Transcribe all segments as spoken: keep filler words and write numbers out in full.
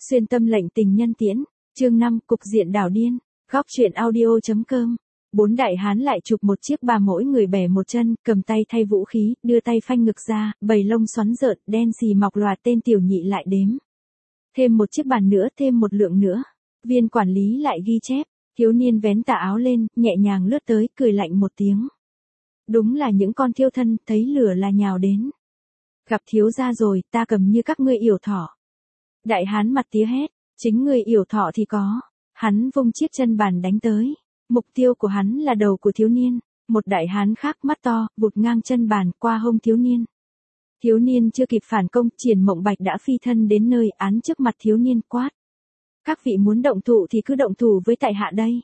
Xuyên tâm lệnh tình nhân tiễn, chương năm, cục diện đảo điên, góc truyện audio.com. Bốn đại hán lại chụp một chiếc ba mỗi người bẻ một chân, cầm tay thay vũ khí, đưa tay phanh ngực ra, bầy lông xoắn rợn, đen xì mọc loạt tên tiểu nhị lại đếm. Thêm một chiếc bàn nữa, thêm một lượng nữa. Viên quản lý lại ghi chép, thiếu niên vén tà áo lên, nhẹ nhàng lướt tới, cười lạnh một tiếng. Đúng là những con thiêu thân, thấy lửa là nhào đến. Gặp thiếu gia rồi, ta cầm như các ngươi yểu thỏ. Đại hán mặt tía hét, chính người yểu thọ thì có. Hắn vung chiếc chân bàn đánh tới. Mục tiêu của hắn là đầu của thiếu niên. Một đại hán khác mắt to, vụt ngang chân bàn qua hông thiếu niên. Thiếu niên chưa kịp phản công, Triển Mộng Bạch đã phi thân đến nơi án trước mặt thiếu niên quát. Các vị muốn động thủ thì cứ động thủ với tại hạ đây.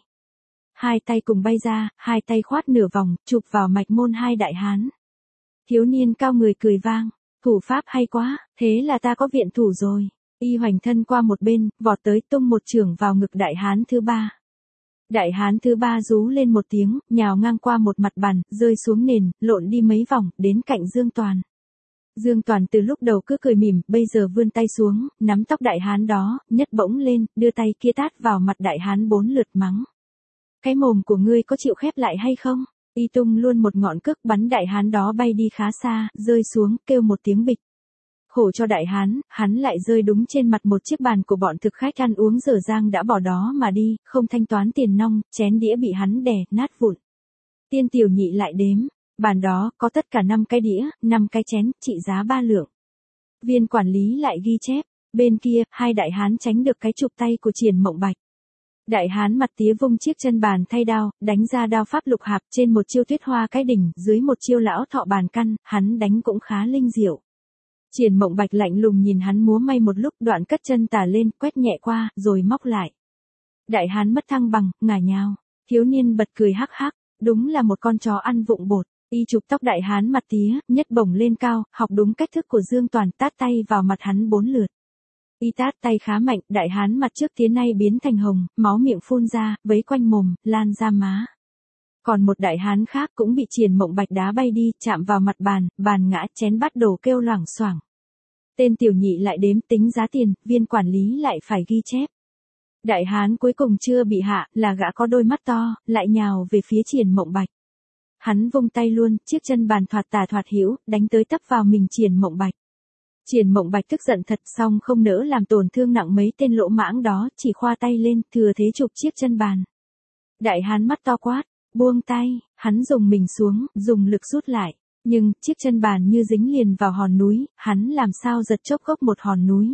Hai tay cùng bay ra, hai tay khoát nửa vòng, chụp vào mạch môn hai đại hán. Thiếu niên cao người cười vang. Thủ pháp hay quá, thế là ta có viện thủ rồi. Y hoành thân qua một bên, vọt tới tung một chưởng vào ngực đại hán thứ ba. Đại hán thứ ba rú lên một tiếng, nhào ngang qua một mặt bàn, rơi xuống nền, lộn đi mấy vòng, đến cạnh Dương Toàn. Dương Toàn từ lúc đầu cứ cười mỉm, bây giờ vươn tay xuống, nắm tóc đại hán đó, nhấc bỗng lên, đưa tay kia tát vào mặt đại hán bốn lượt mắng. Cái mồm của ngươi có chịu khép lại hay không? Y tung luôn một ngọn cước bắn đại hán đó bay đi khá xa, rơi xuống, kêu một tiếng bịch. Khổ cho đại hán, hắn lại rơi đúng trên mặt một chiếc bàn của bọn thực khách ăn uống dở dang đã bỏ đó mà đi, không thanh toán tiền nong, chén đĩa bị hắn đè, nát vụn. Tiên tiểu nhị lại đếm, bàn đó có tất cả năm cái đĩa, năm cái chén, trị giá ba lượng. Viên quản lý lại ghi chép, bên kia, hai đại hán tránh được cái chụp tay của Triển Mộng Bạch. Đại hán mặt tía vung chiếc chân bàn thay đao, đánh ra đao pháp lục hạp, trên một chiêu tuyết hoa cái đỉnh, dưới một chiêu lão thọ bàn căn, hắn đánh cũng khá linh diệu. Triển Mộng Bạch lạnh lùng nhìn hắn múa may một lúc, đoạn cất chân tả lên, quét nhẹ qua, rồi móc lại. Đại hán mất thăng bằng, ngả nhào. Thiếu niên bật cười hắc hắc, đúng là một con chó ăn vụng bột. Y chụp tóc đại hán mặt tía, nhấc bổng lên cao, học đúng cách thức của Dương Toàn, tát tay vào mặt hắn bốn lượt. Y tát tay khá mạnh, đại hán mặt trước tía nay biến thành hồng, máu miệng phun ra, vấy quanh mồm, lan ra má. Còn một đại hán khác cũng bị Triển Mộng Bạch đá bay đi, chạm vào mặt bàn, bàn ngã, chén bát đổ kêu loảng xoảng. Tên tiểu nhị lại đếm tính giá tiền, viên quản lý lại phải ghi chép. Đại hán cuối cùng chưa bị hạ, là gã có đôi mắt to, lại nhào về phía Triển Mộng Bạch. Hắn vung tay luôn, chiếc chân bàn thoạt tà thoạt hữu, đánh tới tấp vào mình Triển Mộng Bạch. Triển Mộng Bạch tức giận thật, xong không nỡ làm tổn thương nặng mấy tên lỗ mãng đó, chỉ khoa tay lên, thừa thế chụp chiếc chân bàn. Đại hán mắt to quát, buông tay, hắn dùng mình xuống, dùng lực rút lại, nhưng chiếc chân bàn như dính liền vào hòn núi, hắn làm sao giật chốc gốc một hòn núi.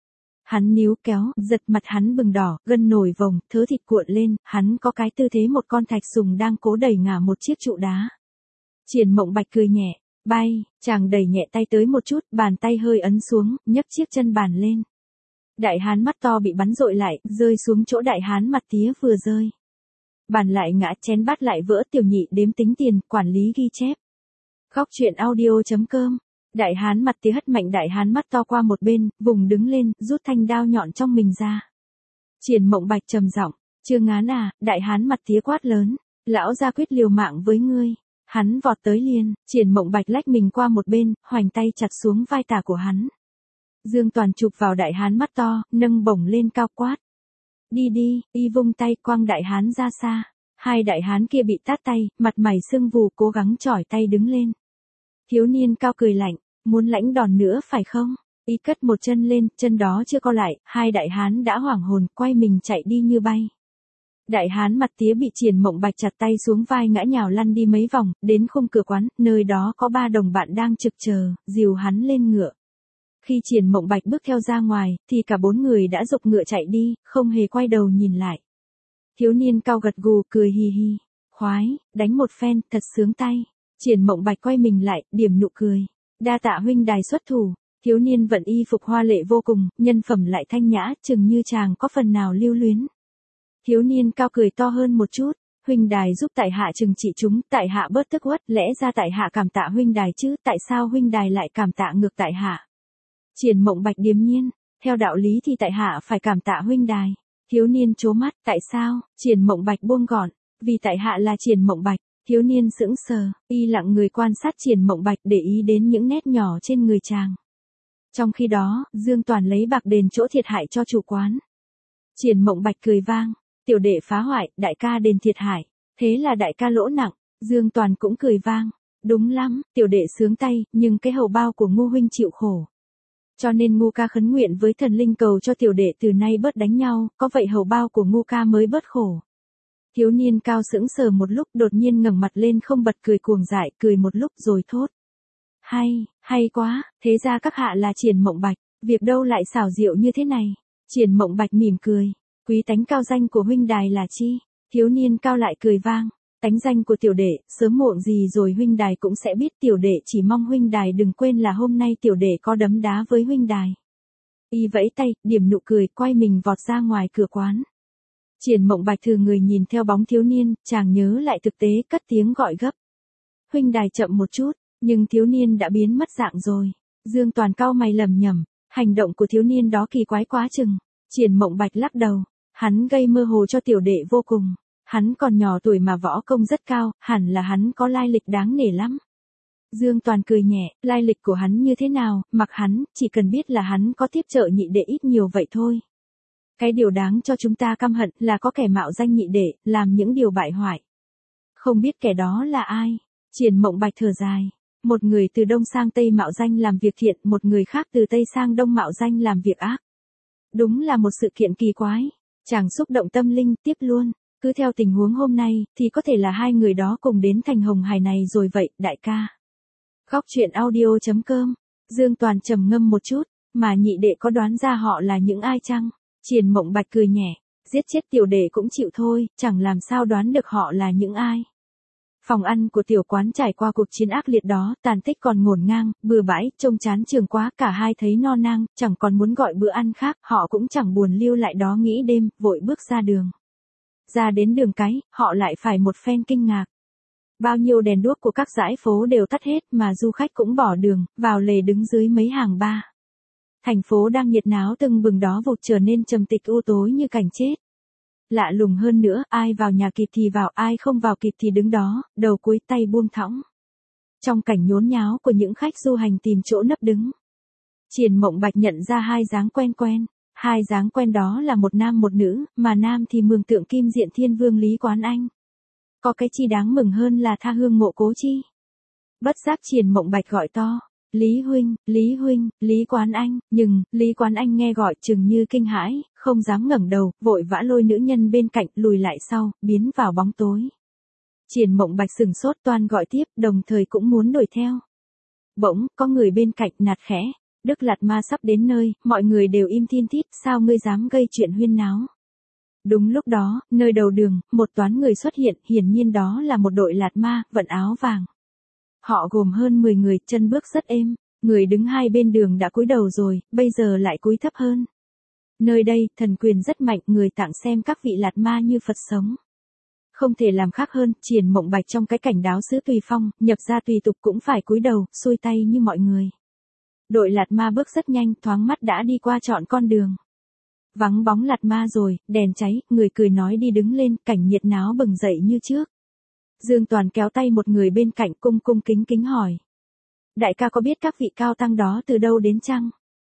Hắn níu kéo, giật mặt hắn bừng đỏ, gân nổi vòng, thớ thịt cuộn lên, hắn có cái tư thế một con thạch sùng đang cố đẩy ngả một chiếc trụ đá. Triển Mộng Bạch cười nhẹ, bay, chàng đẩy nhẹ tay tới một chút, bàn tay hơi ấn xuống, nhấc chiếc chân bàn lên. Đại hán mắt to bị bắn dội lại, rơi xuống chỗ đại hán mặt tía vừa rơi. Bàn lại ngã, chén bát lại vỡ, tiểu nhị đếm tính tiền, quản lý ghi chép. Góc truyện audio.com. Đại hán mặt tía hất mạnh đại hán mắt to qua một bên, vùng đứng lên, rút thanh đao nhọn trong mình ra. Triển Mộng Bạch trầm giọng, chưa ngán à, đại hán mặt tía quát lớn, lão gia quyết liều mạng với ngươi. Hắn vọt tới liền, Triển Mộng Bạch lách mình qua một bên, hoành tay chặt xuống vai tả của hắn. Dương Toàn chụp vào đại hán mắt to, nâng bổng lên cao quát. Đi đi, y vung tay quăng đại hán ra xa. Hai đại hán kia bị tát tay, mặt mày sưng vù cố gắng chỏi tay đứng lên. Thiếu niên cao cười lạnh, muốn lãnh đòn nữa phải không? Y cất một chân lên, chân đó chưa co lại, hai đại hán đã hoảng hồn, quay mình chạy đi như bay. Đại hán mặt tía bị Triển Mộng Bạch chặt tay xuống vai ngã nhào lăn đi mấy vòng, đến khung cửa quán, nơi đó có ba đồng bạn đang trực chờ, dìu hắn lên ngựa. Khi Triển Mộng Bạch bước theo ra ngoài, thì cả bốn người đã giục ngựa chạy đi, không hề quay đầu nhìn lại. Thiếu niên cao gật gù, cười hì hì, khoái, đánh một phen, thật sướng tay. Triển Mộng Bạch quay mình lại, điểm nụ cười. Đa tạ huynh đài xuất thủ. Thiếu niên vận y phục hoa lệ vô cùng, nhân phẩm lại thanh nhã, chừng như chàng có phần nào lưu luyến. Thiếu niên cao cười to hơn một chút, huynh đài giúp tại hạ trừng trị chúng, tại hạ bớt tức uất, lẽ ra tại hạ cảm tạ huynh đài chứ, tại sao huynh đài lại cảm tạ ngược tại hạ? Triển Mộng Bạch điềm nhiên, theo đạo lý thì tại hạ phải cảm tạ huynh đài. Thiếu niên trố mắt, tại sao? Triển Mộng Bạch buông gọn, vì tại hạ là Triển Mộng Bạch. Thiếu niên sững sờ, y lặng người quan sát Triển Mộng Bạch để ý đến những nét nhỏ trên người chàng. Trong khi đó, Dương Toàn lấy bạc đền chỗ thiệt hại cho chủ quán. Triển Mộng Bạch cười vang, tiểu đệ phá hoại, đại ca đền thiệt hại, thế là đại ca lỗ nặng. Dương Toàn cũng cười vang, đúng lắm, tiểu đệ sướng tay, nhưng cái hầu bao của Ngô huynh chịu khổ. Cho nên Ngô ca khấn nguyện với thần linh cầu cho tiểu đệ từ nay bớt đánh nhau, có vậy hầu bao của Ngô ca mới bớt khổ. Thiếu niên cao sững sờ một lúc, đột nhiên ngẩng mặt lên không bật cười cuồng dại, cười một lúc rồi thốt. Hay, hay quá, thế ra các hạ là Triển Mộng Bạch, việc đâu lại xảo diệu như thế này. Triển Mộng Bạch mỉm cười, quý tánh cao danh của huynh đài là chi? Thiếu niên cao lại cười vang, tánh danh của tiểu đệ, sớm muộn gì rồi huynh đài cũng sẽ biết, tiểu đệ chỉ mong huynh đài đừng quên là hôm nay tiểu đệ có đấm đá với huynh đài. Y vẫy tay, điểm nụ cười, quay mình vọt ra ngoài cửa quán. Triển Mộng Bạch thừa người nhìn theo bóng thiếu niên, chàng nhớ lại thực tế, cất tiếng gọi gấp. Huynh đài chậm một chút, nhưng thiếu niên đã biến mất dạng rồi. Dương Toàn cau mày lầm nhầm, hành động của thiếu niên đó kỳ quái quá chừng. Triển Mộng Bạch lắc đầu, hắn gây mơ hồ cho tiểu đệ vô cùng. Hắn còn nhỏ tuổi mà võ công rất cao, hẳn là hắn có lai lịch đáng nể lắm. Dương Toàn cười nhẹ, lai lịch của hắn như thế nào, mặc hắn, chỉ cần biết là hắn có tiếp trợ nhị đệ ít nhiều vậy thôi. Cái điều đáng cho chúng ta căm hận là có kẻ mạo danh nhị đệ, làm những điều bại hoại. Không biết kẻ đó là ai? Triển Mộng Bạch thở dài. Một người từ Đông sang Tây mạo danh làm việc thiện, một người khác từ Tây sang Đông mạo danh làm việc ác. Đúng là một sự kiện kỳ quái. Chàng xúc động tâm linh, tiếp luôn. Cứ theo tình huống hôm nay, thì có thể là hai người đó cùng đến thành Hồng Hải này rồi vậy, đại ca. Góc truyện audio chấm com. Dương Toàn trầm ngâm một chút, mà nhị đệ có đoán ra họ là những ai chăng? Triển Mộng Bạch cười nhẹ, giết chết tiểu đệ cũng chịu thôi, chẳng làm sao đoán được họ là những ai. Phòng ăn của tiểu quán trải qua cuộc chiến ác liệt đó, tàn tích còn ngổn ngang, bừa bãi, trông chán trường quá, cả hai thấy no nang, chẳng còn muốn gọi bữa ăn khác, họ cũng chẳng buồn lưu lại đó nghĩ đêm, vội bước ra đường. Ra đến đường cái, họ lại phải một phen kinh ngạc. Bao nhiêu đèn đuốc của các dãy phố đều tắt hết mà du khách cũng bỏ đường, vào lề đứng dưới mấy hàng ba. Thành phố đang nhiệt náo tưng bừng đó vụt trở nên trầm tịch u tối như cảnh chết. Lạ lùng hơn nữa, ai vào nhà kịp thì vào, ai không vào kịp thì đứng đó, đầu cúi tay buông thõng. Trong cảnh nhốn nháo của những khách du hành tìm chỗ nấp đứng. Triển Mộng Bạch nhận ra hai dáng quen quen. Hai dáng quen đó là một nam một nữ, mà nam thì mường tượng kim diện thiên vương Lý Quán Anh. Có cái chi đáng mừng hơn là tha hương mộ cố chi. Bất giác Triển Mộng Bạch gọi to. Lý huynh, Lý huynh, Lý Quán Anh, nhưng, Lý Quán Anh nghe gọi chừng như kinh hãi, không dám ngẩng đầu, vội vã lôi nữ nhân bên cạnh, lùi lại sau, biến vào bóng tối. Triển Mộng Bạch sừng sốt toan gọi tiếp, đồng thời cũng muốn đuổi theo. Bỗng, có người bên cạnh nạt khẽ, Đức Lạt Ma sắp đến nơi, mọi người đều im thin thít, sao ngươi dám gây chuyện huyên náo. Đúng lúc đó, nơi đầu đường, một toán người xuất hiện, hiển nhiên đó là một đội Lạt Ma, vận áo vàng. Họ gồm hơn mười người, chân bước rất êm, người đứng hai bên đường đã cúi đầu rồi, bây giờ lại cúi thấp hơn. Nơi đây, thần quyền rất mạnh, người tặng xem các vị Lạt Ma như Phật sống. Không thể làm khác hơn, Triển Mộng Bạch trong cái cảnh đáo sứ tùy phong, nhập ra tùy tục cũng phải cúi đầu, xuôi tay như mọi người. Đội Lạt Ma bước rất nhanh, thoáng mắt đã đi qua trọn con đường. Vắng bóng Lạt Ma rồi, đèn cháy, người cười nói đi đứng lên, cảnh nhiệt náo bừng dậy như trước. Dương Toàn kéo tay một người bên cạnh cung cung kính kính hỏi. Đại ca có biết các vị cao tăng đó từ đâu đến chăng?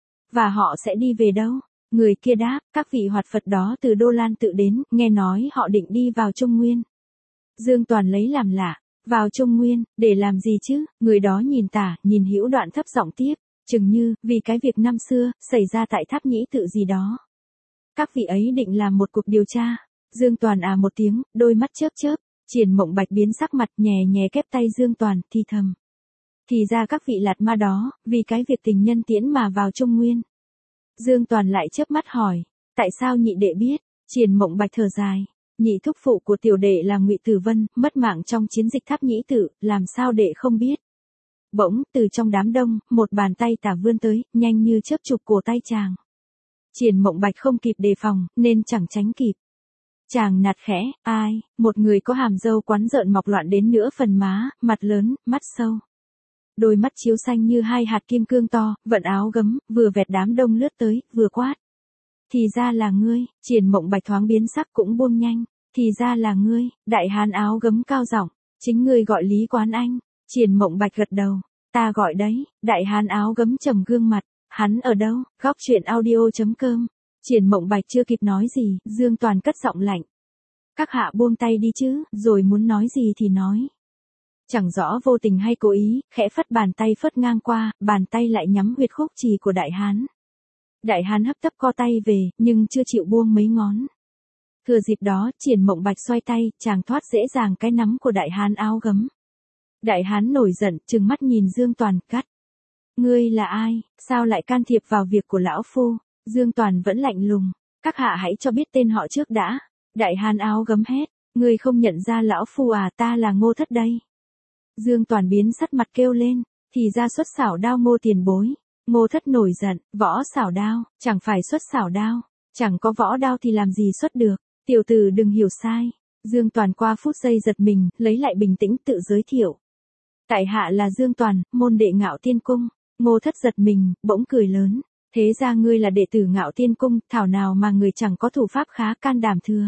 Và họ sẽ đi về đâu? Người kia đáp, các vị hoạt Phật đó từ Đô Lan tự đến, nghe nói họ định đi vào Trung Nguyên. Dương Toàn lấy làm lạ, vào Trung Nguyên, để làm gì chứ? Người đó nhìn tả, nhìn hữu đoạn thấp giọng tiếp, chừng như, vì cái việc năm xưa, xảy ra tại tháp nhĩ tự gì đó. Các vị ấy định làm một cuộc điều tra. Dương Toàn à một tiếng, đôi mắt chớp chớp. Triển Mộng Bạch biến sắc mặt, nhè nhè kép tay Dương Toàn, thì thầm. Thì ra các vị Lạt Ma đó, vì cái việc tình nhân tiễn mà vào Trung Nguyên. Dương Toàn lại chớp mắt hỏi, tại sao nhị đệ biết? Triển Mộng Bạch thở dài, nhị thúc phụ của tiểu đệ là Ngụy Tử Vân, mất mạng trong chiến dịch tháp nhĩ tự, làm sao đệ không biết? Bỗng, từ trong đám đông, một bàn tay tả vươn tới, nhanh như chớp chụp cổ tay chàng. Triển Mộng Bạch không kịp đề phòng, nên chẳng tránh kịp. Chàng nạt khẽ, ai, một người có hàm râu quắn rợn mọc loạn đến nửa phần má, mặt lớn, mắt sâu. Đôi mắt chiếu xanh như hai hạt kim cương to, vận áo gấm, vừa vẹt đám đông lướt tới, vừa quát. Thì ra là ngươi, Triển Mộng Bạch thoáng biến sắc cũng buông nhanh. Thì ra là ngươi, đại hán áo gấm cao giọng, chính ngươi gọi Lý Quán Anh. Triển Mộng Bạch gật đầu, ta gọi đấy, đại hán áo gấm trầm gương mặt. Hắn ở đâu? Góc chuyện audio chấm com. Triển Mộng Bạch chưa kịp nói gì, Dương Toàn cất giọng lạnh. Các hạ buông tay đi chứ, rồi muốn nói gì thì nói. Chẳng rõ vô tình hay cố ý, khẽ phất bàn tay phất ngang qua, bàn tay lại nhắm huyệt khúc trì của Đại Hán. Đại Hán hấp tấp co tay về, nhưng chưa chịu buông mấy ngón. Thừa dịp đó, Triển Mộng Bạch xoay tay, chàng thoát dễ dàng cái nắm của Đại Hán áo gấm. Đại Hán nổi giận, trừng mắt nhìn Dương Toàn, cắt. Ngươi là ai, sao lại can thiệp vào việc của lão phu? Dương Toàn vẫn lạnh lùng. Các hạ hãy cho biết tên họ trước đã. Đại Hán áo gấm hét. Ngươi không nhận ra lão phu à, ta là Ngô Thất đây. Dương Toàn biến sắc mặt kêu lên. Thì ra xuất xảo đao Ngô tiền bối. Ngô Thất nổi giận. Võ xảo đao, chẳng phải xuất xảo đao. Chẳng có võ đao thì làm gì xuất được. Tiểu tử đừng hiểu sai. Dương Toàn qua phút giây giật mình, lấy lại bình tĩnh tự giới thiệu. Tại hạ là Dương Toàn, môn đệ Ngạo Tiên Cung. Ngô Thất giật mình, bỗng cười lớn. Thế ra ngươi là đệ tử Ngạo Tiên Cung, thảo nào mà người chẳng có thủ pháp khá can đảm thưa.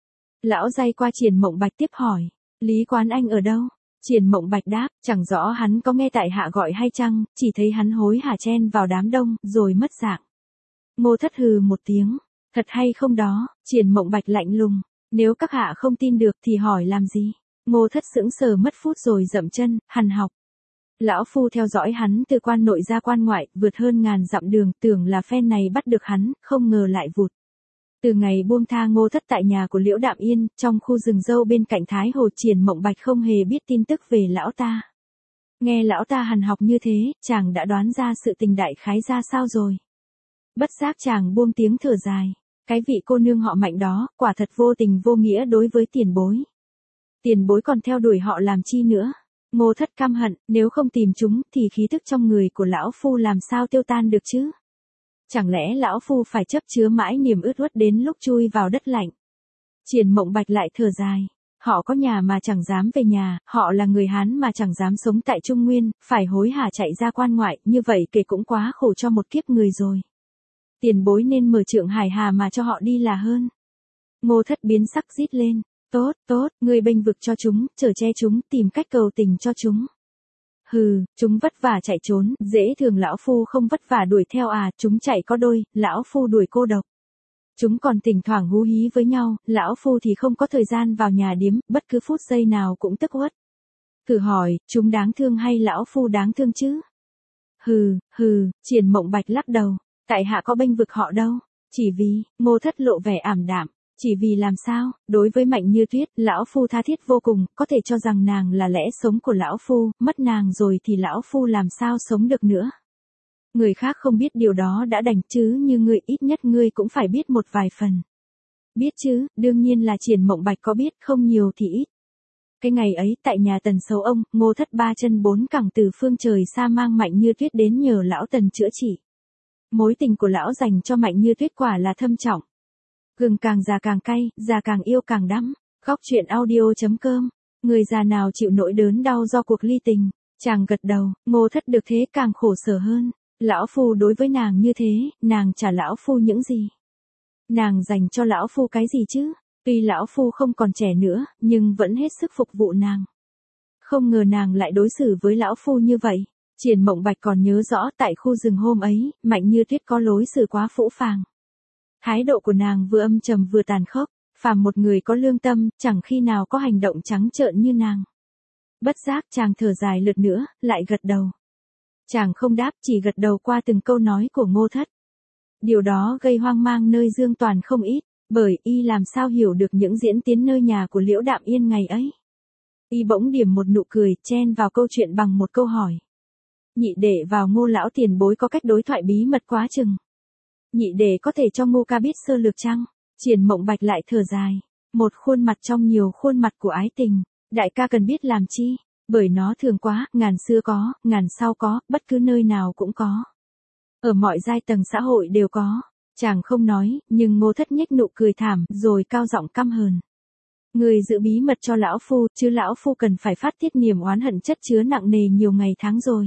Lão day qua Triển Mộng Bạch tiếp hỏi. Lý Quán Anh ở đâu? Triển Mộng Bạch đáp, chẳng rõ hắn có nghe tại hạ gọi hay chăng, chỉ thấy hắn hối hả chen vào đám đông, rồi mất dạng. Ngô Thất hừ một tiếng. Thật hay không đó? Triển Mộng Bạch lạnh lùng. Nếu các hạ không tin được thì hỏi làm gì? Ngô Thất sững sờ mất phút rồi dậm chân, hằn học. Lão phu theo dõi hắn từ quan nội ra quan ngoại, vượt hơn ngàn dặm đường, tưởng là phen này bắt được hắn, không ngờ lại vụt. Từ ngày buông tha Ngô Thất tại nhà của Liễu Đạm Yên, trong khu rừng dâu bên cạnh Thái Hồ, Triển Mộng Bạch không hề biết tin tức về lão ta. Nghe lão ta hằn học như thế, chàng đã đoán ra sự tình đại khái ra sao rồi. Bất giác chàng buông tiếng thở dài. Cái vị cô nương họ Mạnh đó, quả thật vô tình vô nghĩa đối với tiền bối. Tiền bối còn theo đuổi họ làm chi nữa. Ngô Thất căm hận, nếu không tìm chúng, thì khí thức trong người của lão phu làm sao tiêu tan được chứ? Chẳng lẽ lão phu phải chấp chứa mãi niềm ướt uất đến lúc chui vào đất lạnh? Triển Mộng Bạch lại thở dài. Họ có nhà mà chẳng dám về nhà, họ là người Hán mà chẳng dám sống tại Trung Nguyên, phải hối hả chạy ra quan ngoại, như vậy kể cũng quá khổ cho một kiếp người rồi. Tiền bối nên mở trượng hải hà mà cho họ đi là hơn. Ngô Thất biến sắc rít lên. Tốt, tốt, ngươi bênh vực cho chúng, chở che chúng, tìm cách cầu tình cho chúng. Hừ, chúng vất vả chạy trốn, dễ thường lão phu không vất vả đuổi theo à, chúng chạy có đôi, lão phu đuổi cô độc. Chúng còn thỉnh thoảng hú hí với nhau, lão phu thì không có thời gian vào nhà điếm, bất cứ phút giây nào cũng tức uất. Thử hỏi, chúng đáng thương hay lão phu đáng thương chứ? Hừ, hừ, Triển Mộng Bạch lắc đầu. Tại hạ có bênh vực họ đâu, chỉ vì, Ngô Thất lộ vẻ ảm đạm, chỉ vì làm sao, đối với Mạnh Như Tuyết, lão phu tha thiết vô cùng, có thể cho rằng nàng là lẽ sống của lão phu, mất nàng rồi thì lão phu làm sao sống được nữa. Người khác không biết điều đó đã đành chứ, như ngươi ít nhất ngươi cũng phải biết một vài phần. Biết chứ, đương nhiên là Triển Mộng Bạch có biết, không nhiều thì ít. Cái ngày ấy, tại nhà Tần Sấu ông, Ngô Thất ba chân bốn cẳng từ phương trời xa mang Mạnh Như Tuyết đến nhờ lão Tần chữa trị. Mối tình của lão dành cho Mạnh Như Tuyết quả là thâm trọng. Gừng càng già càng cay, già càng yêu càng đắm. Góc chuyện audio chấm com. Người già nào chịu nỗi đớn đau do cuộc ly tình. Chàng gật đầu, Ngô Thất được thế càng khổ sở hơn. Lão phu đối với nàng như thế, nàng trả lão phu những gì? Nàng dành cho lão phu cái gì chứ? Tuy lão phu không còn trẻ nữa, nhưng vẫn hết sức phục vụ nàng. Không ngờ nàng lại đối xử với lão phu như vậy. Triển Mộng Bạch còn nhớ rõ tại khu rừng hôm ấy, Mạnh Như Tuyết có lối xử quá phũ phàng. Thái độ của nàng vừa âm trầm vừa tàn khốc, phàm một người có lương tâm, chẳng khi nào có hành động trắng trợn như nàng. Bất giác chàng thở dài lượt nữa, lại gật đầu. Chàng không đáp, chỉ gật đầu qua từng câu nói của Ngô Thất. Điều đó gây hoang mang nơi Dương Toàn không ít, bởi y làm sao hiểu được những diễn tiến nơi nhà của Liễu Đạm Yên ngày ấy. Y bỗng điểm một nụ cười, chen vào câu chuyện bằng một câu hỏi. Nhị đệ vào Ngô lão tiền bối có cách đối thoại bí mật quá chừng. Nhị đệ có thể cho Ngô ca biết sơ lược chăng? Triển Mộng Bạch lại thở dài. Một khuôn mặt trong nhiều khuôn mặt của ái tình. Đại ca cần biết làm chi? Bởi nó thường quá, ngàn xưa có, ngàn sau có, bất cứ nơi nào cũng có. Ở mọi giai tầng xã hội đều có. Chàng không nói, nhưng Ngô Thất nhếch nụ cười thảm, rồi cao giọng căm hờn. Người giữ bí mật cho lão phu, chứ lão phu cần phải phát tiết niềm oán hận chất chứa nặng nề nhiều ngày tháng rồi.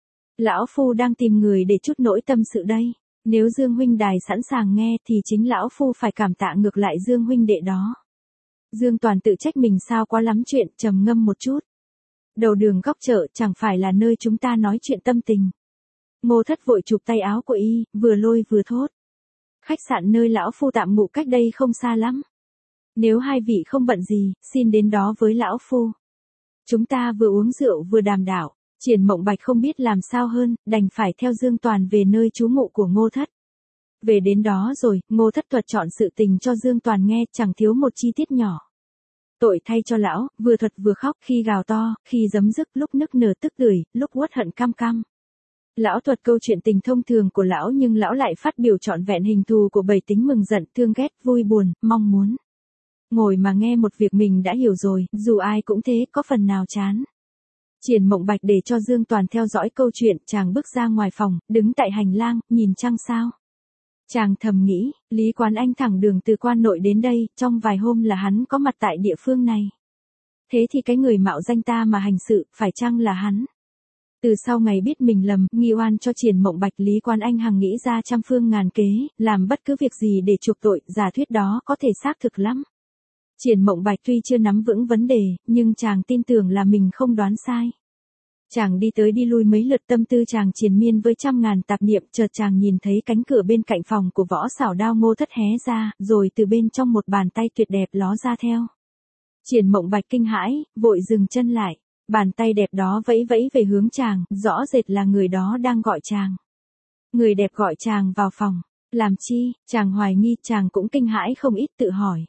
Lão phu đang tìm người để chút nỗi tâm sự đây. Nếu Dương huynh đài sẵn sàng nghe thì chính lão phu phải cảm tạ ngược lại Dương huynh đệ đó. Dương Toàn tự trách mình sao quá lắm chuyện, trầm ngâm một chút. Đầu đường góc chợ chẳng phải là nơi chúng ta nói chuyện tâm tình. Ngô Thất vội chụp tay áo của y, vừa lôi vừa thốt. Khách sạn nơi lão phu tạm ngụ cách đây không xa lắm. Nếu hai vị không bận gì, xin đến đó với lão phu. Chúng ta vừa uống rượu vừa đàm đạo. Triển Mộng Bạch không biết làm sao hơn, đành phải theo Dương Toàn về nơi trú ngụ của Ngô Thất. Về đến đó rồi, Ngô Thất thuật chọn sự tình cho Dương Toàn nghe, chẳng thiếu một chi tiết nhỏ. Tội thay cho lão, vừa thuật vừa khóc, khi gào to, khi giấm dứt, lúc nức nở tức tưởi, lúc uất hận cam cam. Lão thuật câu chuyện tình thông thường của lão, nhưng lão lại phát biểu trọn vẹn hình thù của bảy tính mừng giận, thương ghét, vui buồn, mong muốn. Ngồi mà nghe một việc mình đã hiểu rồi, dù ai cũng thế, có phần nào chán. Triển Mộng Bạch để cho Dương Toàn theo dõi câu chuyện, chàng bước ra ngoài phòng, đứng tại hành lang, nhìn trăng sao. Chàng thầm nghĩ, Lý Quán Anh thẳng đường từ quan nội đến đây, trong vài hôm là hắn có mặt tại địa phương này. Thế thì cái người mạo danh ta mà hành sự, phải chăng là hắn? Từ sau ngày biết mình lầm, nghi oan cho Triển Mộng Bạch, Lý Quán Anh hằng nghĩ ra trăm phương ngàn kế, làm bất cứ việc gì để chuộc tội, giả thuyết đó có thể xác thực lắm. Triển Mộng Bạch tuy chưa nắm vững vấn đề, nhưng chàng tin tưởng là mình không đoán sai. Chàng đi tới đi lui mấy lượt, tâm tư chàng triền miên với trăm ngàn tạp niệm, chợt chàng nhìn thấy cánh cửa bên cạnh phòng của Võ Xảo Đao Ngô Thất hé ra, rồi từ bên trong một bàn tay tuyệt đẹp ló ra theo. Triển Mộng Bạch kinh hãi, vội dừng chân lại, bàn tay đẹp đó vẫy vẫy về hướng chàng, rõ rệt là người đó đang gọi chàng. Người đẹp gọi chàng vào phòng, làm chi? Chàng hoài nghi, chàng cũng kinh hãi không ít, tự hỏi.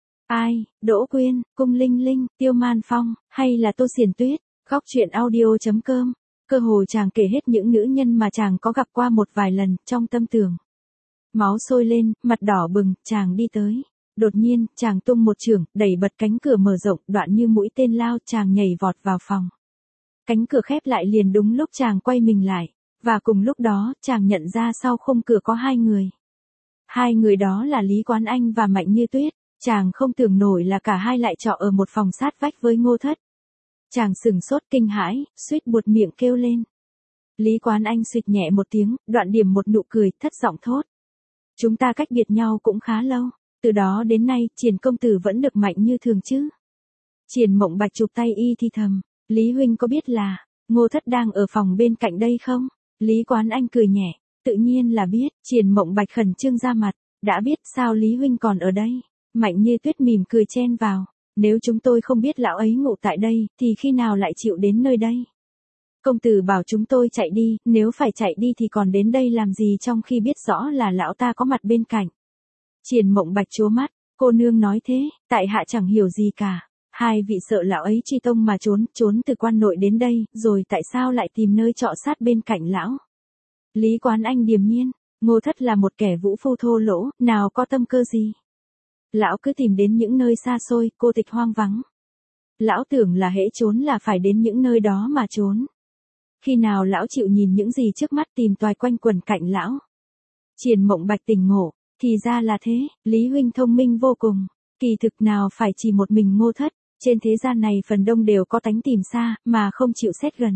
Ai, Đỗ Quyên, Cung Linh Linh, Tiêu Man Phong, hay là Tô Xiển Tuyết? Góc truyện audio chấm com. Cơ hồ chàng kể hết những nữ nhân mà chàng có gặp qua một vài lần, trong tâm tưởng. Máu sôi lên, mặt đỏ bừng, chàng đi tới. Đột nhiên, chàng tung một chưởng, đẩy bật cánh cửa mở rộng, đoạn như mũi tên lao, chàng nhảy vọt vào phòng. Cánh cửa khép lại liền đúng lúc chàng quay mình lại. Và cùng lúc đó, chàng nhận ra sau khung cửa có hai người. Hai người đó là Lý Quán Anh và Mạnh Như Tuyết. Chàng không tưởng nổi là cả hai lại trọ ở một phòng sát vách với Ngô Thất. Chàng sừng sốt kinh hãi, suýt buột miệng kêu lên. Lý Quán Anh suýt nhẹ một tiếng, đoạn điểm một nụ cười, thất giọng thốt. Chúng ta cách biệt nhau cũng khá lâu, từ đó đến nay, Triển công tử vẫn được mạnh như thường chứ? Triển Mộng Bạch chụp tay y thì thầm, Lý huynh có biết là, Ngô Thất đang ở phòng bên cạnh đây không? Lý Quán Anh cười nhẹ, tự nhiên là biết. Triển Mộng Bạch khẩn trương ra mặt, đã biết sao Lý huynh còn ở đây? Mạnh Như Tuyết mỉm cười chen vào. Nếu chúng tôi không biết lão ấy ngủ tại đây, thì khi nào lại chịu đến nơi đây? Công tử bảo chúng tôi chạy đi, nếu phải chạy đi thì còn đến đây làm gì trong khi biết rõ là lão ta có mặt bên cạnh. Triển Mộng Bạch trố mắt, cô nương nói thế, tại hạ chẳng hiểu gì cả. Hai vị sợ lão ấy truy tông mà trốn, trốn từ quan nội đến đây, rồi tại sao lại tìm nơi trọ sát bên cạnh lão? Lý Quán Anh điềm nhiên, Ngô Thất là một kẻ vũ phu thô lỗ, nào có tâm cơ gì. Lão cứ tìm đến những nơi xa xôi, cô tịch hoang vắng. Lão tưởng là hễ trốn là phải đến những nơi đó mà trốn. Khi nào lão chịu nhìn những gì trước mắt tìm toài quanh quẩn cạnh lão? Triển Mộng Bạch tỉnh ngộ, thì ra là thế, Lý huynh thông minh vô cùng. Kỳ thực nào phải chỉ một mình Ngô Thất, trên thế gian này phần đông đều có tánh tìm xa, mà không chịu xét gần.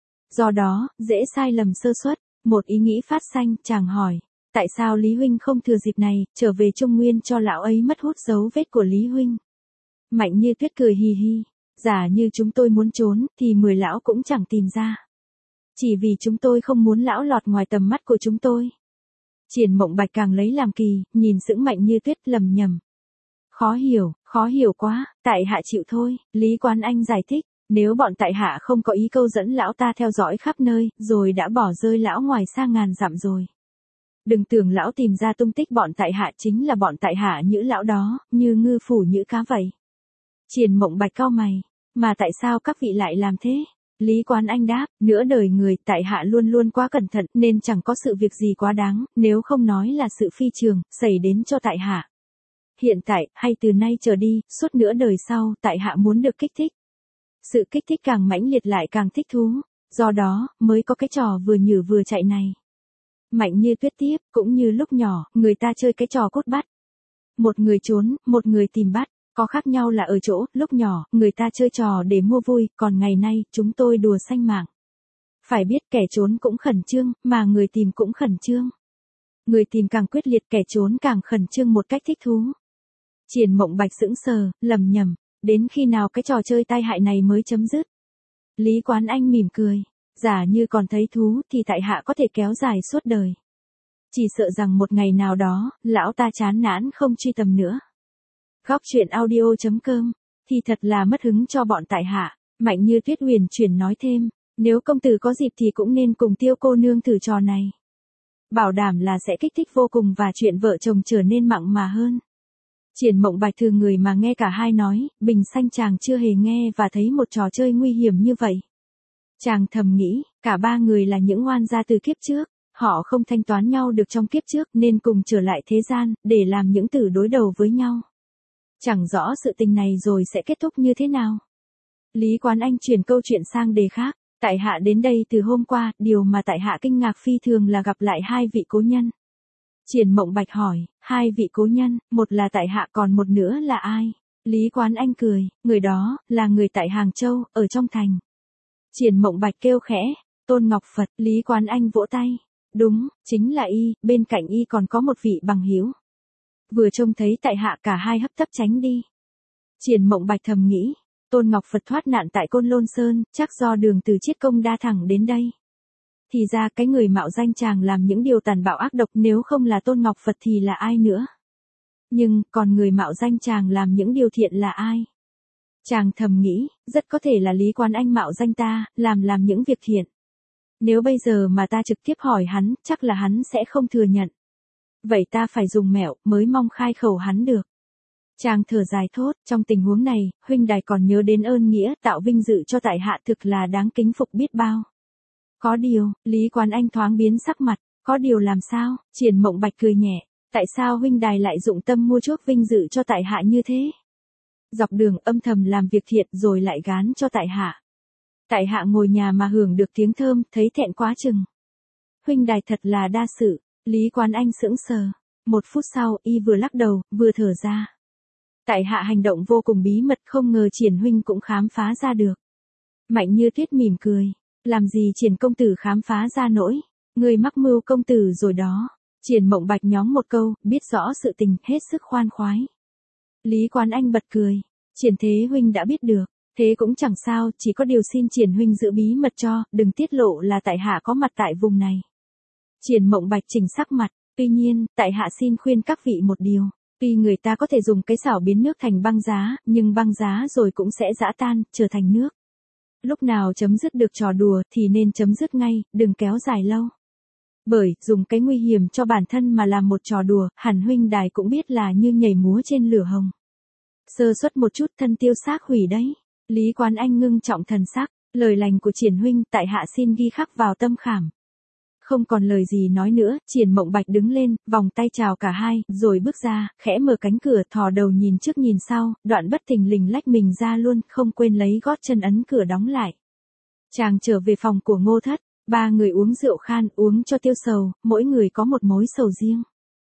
Do đó, dễ sai lầm sơ suất. Một ý nghĩ phát sanh, chàng hỏi. Tại sao Lý huynh không thừa dịp này, trở về Trung Nguyên cho lão ấy mất hút dấu vết của Lý huynh? Mạnh Như Tuyết cười hì hì. Giả như chúng tôi muốn trốn, thì mười lão cũng chẳng tìm ra. Chỉ vì chúng tôi không muốn lão lọt ngoài tầm mắt của chúng tôi. Triển Mộng Bạch càng lấy làm kỳ, nhìn sững Mạnh Như Tuyết lầm nhầm. Khó hiểu, khó hiểu quá, tại hạ chịu thôi. Lý Quán Anh giải thích. Nếu bọn tại hạ không có ý câu dẫn lão ta theo dõi khắp nơi, rồi đã bỏ rơi lão ngoài xa ngàn dặm rồi. Đừng tưởng lão tìm ra tung tích bọn tại hạ chính là bọn tại hạ nhữ lão đó, như ngư phủ nhữ cá vậy. Triển Mộng Bạch cau mày, mà tại sao các vị lại làm thế? Lý Quán Anh đáp, nửa đời người tại hạ luôn luôn quá cẩn thận nên chẳng có sự việc gì quá đáng, nếu không nói là sự phi trường, xảy đến cho tại hạ. Hiện tại, hay từ nay trở đi, suốt nửa đời sau, tại hạ muốn được kích thích. Sự kích thích càng mãnh liệt lại càng thích thú, do đó, mới có cái trò vừa nhử vừa chạy này. Mạnh Như Tuyết tiếp, cũng như lúc nhỏ, người ta chơi cái trò cốt bắt. Một người trốn, một người tìm bắt, có khác nhau là ở chỗ, lúc nhỏ, người ta chơi trò để mua vui, còn ngày nay, chúng tôi đùa sanh mạng. Phải biết kẻ trốn cũng khẩn trương, mà người tìm cũng khẩn trương. Người tìm càng quyết liệt, kẻ trốn càng khẩn trương một cách thích thú. Triển Mộng Bạch sững sờ, lầm nhầm, đến khi nào cái trò chơi tai hại này mới chấm dứt? Lý Quán Anh mỉm cười, Giả như còn thấy thú thì tại hạ có thể kéo dài suốt đời. Chỉ sợ rằng một ngày nào đó, lão ta chán nản không truy tầm nữa. Góc truyện audio chấm com, thì thật là mất hứng cho bọn tại hạ. Mạnh Như Tuyết huyền chuyển nói thêm, nếu công tử có dịp thì cũng nên cùng Tiêu cô nương thử trò này. Bảo đảm là sẽ kích thích vô cùng và chuyện vợ chồng trở nên mặn mà hơn. Triển Mộng Bạch thường người mà nghe cả hai nói, bình xanh chàng chưa hề nghe và thấy một trò chơi nguy hiểm như vậy. Chàng thầm nghĩ, cả ba người là những oan gia từ kiếp trước, họ không thanh toán nhau được trong kiếp trước nên cùng trở lại thế gian, để làm những tử đối đầu với nhau. Chẳng rõ sự tình này rồi sẽ kết thúc như thế nào. Lý Quán Anh chuyển câu chuyện sang đề khác, tại hạ đến đây từ hôm qua, điều mà tại hạ kinh ngạc phi thường là gặp lại hai vị cố nhân. Triển Mộng Bạch hỏi, hai vị cố nhân, một là tại hạ còn một nữa là ai? Lý Quán Anh cười, người đó, là người tại Hàng Châu, ở trong thành. Triển Mộng Bạch kêu khẽ, Tôn Ngọc Phật, Lý Quán Anh vỗ tay. Đúng, chính là y, bên cạnh y còn có một vị bằng hữu. Vừa trông thấy tại hạ cả hai hấp tấp tránh đi. Triển Mộng Bạch thầm nghĩ, Tôn Ngọc Phật thoát nạn tại Côn Lôn Sơn, chắc do đường từ Chiết Công đa thẳng đến đây. Thì ra cái người mạo danh chàng làm những điều tàn bạo ác độc, nếu không là Tôn Ngọc Phật thì là ai nữa? Nhưng, còn người mạo danh chàng làm những điều thiện là ai? Chàng thầm nghĩ, rất có thể là Lý Quán Anh mạo danh ta, làm làm những việc thiện. Nếu bây giờ mà ta trực tiếp hỏi hắn, chắc là hắn sẽ không thừa nhận. Vậy ta phải dùng mẹo, mới mong khai khẩu hắn được. Chàng thở dài thốt, trong tình huống này, huynh đài còn nhớ đến ơn nghĩa tạo vinh dự cho tại hạ thực là đáng kính phục biết bao. Có điều, Lý Quán Anh thoáng biến sắc mặt, có điều làm sao? Triển Mộng Bạch cười nhẹ, tại sao huynh đài lại dụng tâm mua chuốc vinh dự cho tại hạ như thế? Dọc đường âm thầm làm việc thiện rồi lại gán cho tại hạ. Tại hạ ngồi nhà mà hưởng được tiếng thơm, thấy thẹn quá chừng. Huynh đài thật là đa sự. Lý Quán Anh sững sờ. Một phút sau, y vừa lắc đầu, vừa thở ra. Tại hạ hành động vô cùng bí mật, không ngờ Triển huynh cũng khám phá ra được. Mạnh Như Tuyết mỉm cười. Làm gì Triển công tử khám phá ra nỗi? Người mắc mưu công tử rồi đó. Triển Mộng Bạch nhóm một câu, biết rõ sự tình, hết sức khoan khoái. Lý Quán Anh bật cười. Triển thế huynh đã biết được. Thế cũng chẳng sao, chỉ có điều xin Triển huynh giữ bí mật cho, đừng tiết lộ là tại hạ có mặt tại vùng này. Triển Mộng Bạch chỉnh sắc mặt, tuy nhiên, tại hạ xin khuyên các vị một điều. Tuy người ta có thể dùng cái xảo biến nước thành băng giá, nhưng băng giá rồi cũng sẽ giã tan, trở thành nước. Lúc nào chấm dứt được trò đùa thì nên chấm dứt ngay, đừng kéo dài lâu. Bởi, dùng cái nguy hiểm cho bản thân mà làm một trò đùa, hẳn huynh đài cũng biết là như nhảy múa trên lửa hồng. Sơ suất một chút thân tiêu xác hủy đấy. Lý Quán Anh ngưng trọng thần sắc, lời lành của Triển huynh tại hạ xin ghi khắc vào tâm khảm. Không còn lời gì nói nữa, Triển Mộng Bạch đứng lên, vòng tay chào cả hai, rồi bước ra, khẽ mở cánh cửa, thò đầu nhìn trước nhìn sau, đoạn bất thình lình lách mình ra luôn, không quên lấy gót chân ấn cửa đóng lại. Chàng trở về phòng của Ngô Thất, ba người uống rượu khan, uống cho tiêu sầu, mỗi người có một mối sầu riêng.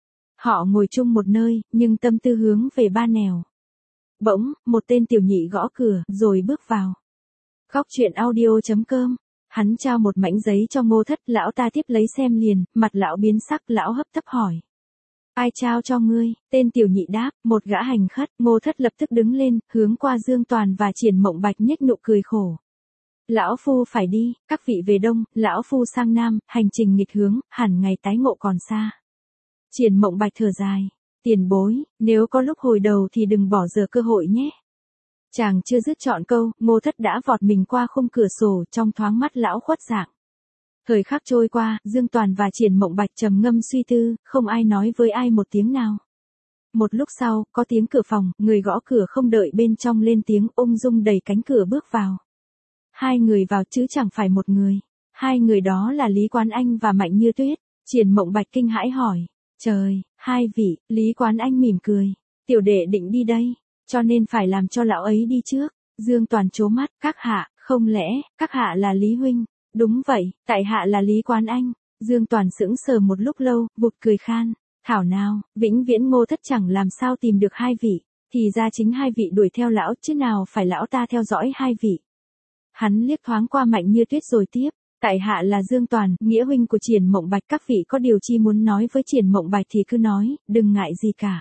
Họ ngồi chung một nơi, nhưng tâm tư hướng về ba nẻo. Bỗng, một tên tiểu nhị gõ cửa, rồi bước vào. Góc truyện audio chấm com. Hắn trao một mảnh giấy cho Ngô Thất, lão ta tiếp lấy xem liền, mặt lão biến sắc, lão hấp tấp hỏi. Ai trao cho ngươi? Tên tiểu nhị đáp, một gã hành khất. Ngô Thất lập tức đứng lên, hướng qua Dương Toàn và Triển Mộng Bạch nhếch nụ cười khổ. Lão phu phải đi, các vị về đông, lão phu sang nam, hành trình nghịch hướng, hẳn ngày tái ngộ còn xa. Triển Mộng Bạch thở dài. Tiền bối, nếu có lúc hồi đầu thì đừng bỏ dở cơ hội nhé. Chàng chưa dứt chọn câu, Ngô Thất đã vọt mình qua khung cửa sổ, trong thoáng mắt lão khuất dạng. Thời khắc trôi qua, Dương Toàn và Triển Mộng Bạch trầm ngâm suy tư, không ai nói với ai một tiếng nào. Một lúc sau, có tiếng cửa phòng, người gõ cửa không đợi bên trong lên tiếng, ung dung đẩy cánh cửa bước vào. Hai người vào chứ chẳng phải một người. Hai người đó là Lý Quán Anh và Mạnh Như Tuyết. Triển Mộng Bạch kinh hãi hỏi. Trời, hai vị, Lý Quán Anh mỉm cười. Tiểu đệ định đi đây, cho nên phải làm cho lão ấy đi trước. Dương Toàn trố mắt, các hạ, không lẽ, các hạ là Lý huynh? Đúng vậy, tại hạ là Lý Quán Anh. Dương Toàn sững sờ một lúc lâu, vụt cười khan. Thảo nào, vĩnh viễn Ngô Thất chẳng làm sao tìm được hai vị. Thì ra chính hai vị đuổi theo lão, chứ nào phải lão ta theo dõi hai vị. Hắn liếc thoáng qua Mạnh Như Tuyết rồi tiếp. Tại hạ là Dương Toàn, nghĩa huynh của Triển Mộng Bạch, các vị có điều chi muốn nói với Triển Mộng Bạch thì cứ nói, đừng ngại gì cả.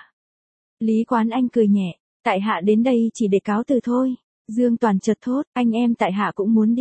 Lý Quán Anh cười nhẹ, tại hạ đến đây chỉ để cáo từ thôi. Dương Toàn chợt thốt, anh em tại hạ cũng muốn đi.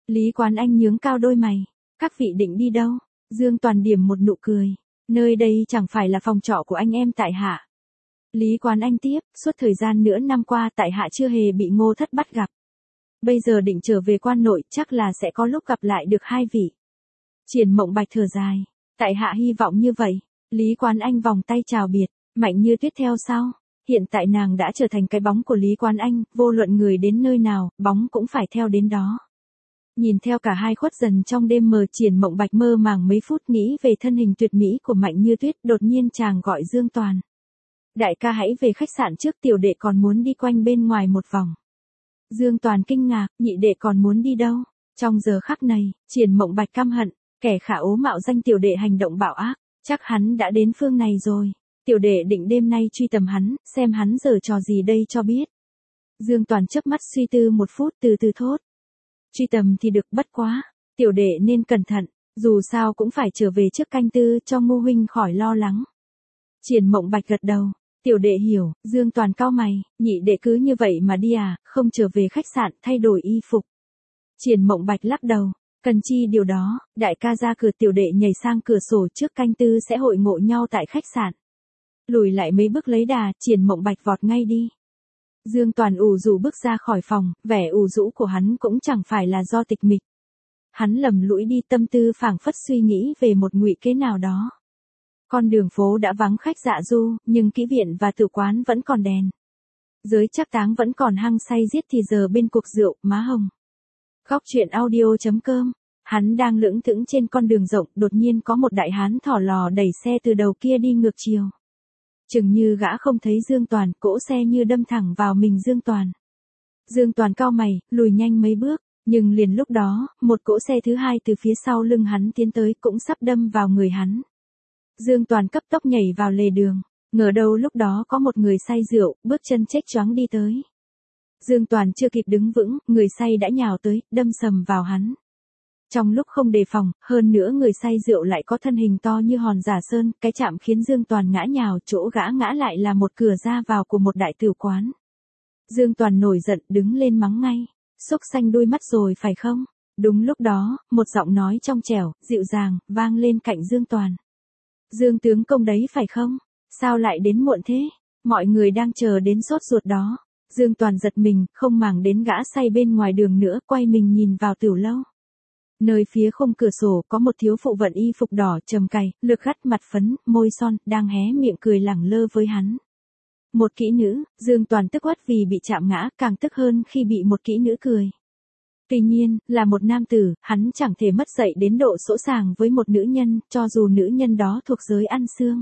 Lý Quán Anh nhướng cao đôi mày. Các vị định đi đâu? Dương Toàn điểm một nụ cười. Nơi đây chẳng phải là phòng trọ của anh em tại hạ. Lý Quán Anh tiếp, suốt thời gian nửa năm qua tại hạ chưa hề bị Ngô Thất bắt gặp. Bây giờ định trở về quan nội, chắc là sẽ có lúc gặp lại được hai vị. Triển Mộng Bạch thở dài. Tại hạ hy vọng như vậy. Lý Quán Anh vòng tay chào biệt. Mạnh Như Tuyết theo sau. Hiện tại nàng đã trở thành cái bóng của Lý Quán Anh, vô luận người đến nơi nào, bóng cũng phải theo đến đó. Nhìn theo cả hai khuất dần trong đêm mờ, Triển Mộng Bạch mơ màng mấy phút nghĩ về thân hình tuyệt mỹ của Mạnh Như Tuyết, đột nhiên chàng gọi Dương Toàn. Đại ca hãy về khách sạn trước, tiểu đệ còn muốn đi quanh bên ngoài một vòng. Dương Toàn kinh ngạc, nhị đệ còn muốn đi đâu? Trong giờ khắc này, Triển Mộng Bạch căm hận, kẻ khả ố mạo danh tiểu đệ hành động bạo ác, chắc hắn đã đến phương này rồi. Tiểu đệ định đêm nay truy tầm hắn, xem hắn giở trò gì đây cho biết. Dương Toàn chớp mắt suy tư một phút từ từ thốt. Truy tầm thì được, bất quá. Tiểu đệ nên cẩn thận, dù sao cũng phải trở về trước canh tư cho Ngô huynh khỏi lo lắng. Triển Mộng Bạch gật đầu. Tiểu đệ hiểu. Dương Toàn cau mày, nhị đệ cứ như vậy mà đi à, không trở về khách sạn thay đổi y phục. Triển Mộng Bạch lắc đầu. Cần chi điều đó, đại ca ra cửa, tiểu đệ nhảy sang cửa sổ trước canh tư sẽ hội ngộ nhau tại khách sạn. Lùi lại mấy bước lấy đà, Triển Mộng Bạch vọt ngay đi. Dương Toàn ủ rũ bước ra khỏi phòng, vẻ ủ rũ của hắn cũng chẳng phải là do tịch mịch. Hắn lầm lũi đi, tâm tư phảng phất suy nghĩ về một ngụy kế nào đó. Con đường phố đã vắng khách dạ du, nhưng kỹ viện và tử quán vẫn còn đèn. Giới trác táng vẫn còn hăng say giết thì giờ bên cuộc rượu, má hồng. Góc truyện audio chấm com. Hắn đang lững thững trên con đường rộng, đột nhiên có một đại hán thỏ lò đẩy xe từ đầu kia đi ngược chiều. Chừng như gã không thấy Dương Toàn, cỗ xe như đâm thẳng vào mình Dương Toàn. Dương Toàn cau mày, lùi nhanh mấy bước, nhưng liền lúc đó, một cỗ xe thứ hai từ phía sau lưng hắn tiến tới cũng sắp đâm vào người hắn. Dương Toàn cấp tốc nhảy vào lề đường, ngờ đâu lúc đó có một người say rượu, bước chân chếch choáng đi tới. Dương Toàn chưa kịp đứng vững, người say đã nhào tới, đâm sầm vào hắn. Trong lúc không đề phòng, hơn nữa người say rượu lại có thân hình to như hòn giả sơn, cái chạm khiến Dương Toàn ngã nhào, chỗ gã ngã lại là một cửa ra vào của một đại tử quán. Dương Toàn nổi giận, đứng lên mắng ngay. Xúc xanh đuôi mắt rồi phải không? Đúng lúc đó, một giọng nói trong trẻo, dịu dàng, vang lên cạnh Dương Toàn. Dương tướng công đấy phải không? Sao lại đến muộn thế? Mọi người đang chờ đến sốt ruột đó. Dương Toàn giật mình, không màng đến gã say bên ngoài đường nữa, quay mình nhìn vào tiểu lâu. Nơi phía khung cửa sổ có một thiếu phụ vận y phục đỏ trầm cày, lược gắt mặt phấn, môi son, đang hé miệng cười lẳng lơ với hắn. Một kỹ nữ, Dương Toàn tức uất vì bị chạm ngã, càng tức hơn khi bị một kỹ nữ cười. Tuy nhiên, là một nam tử, hắn chẳng thể mất dạy đến độ sỗ sàng với một nữ nhân, cho dù nữ nhân đó thuộc giới ăn xương.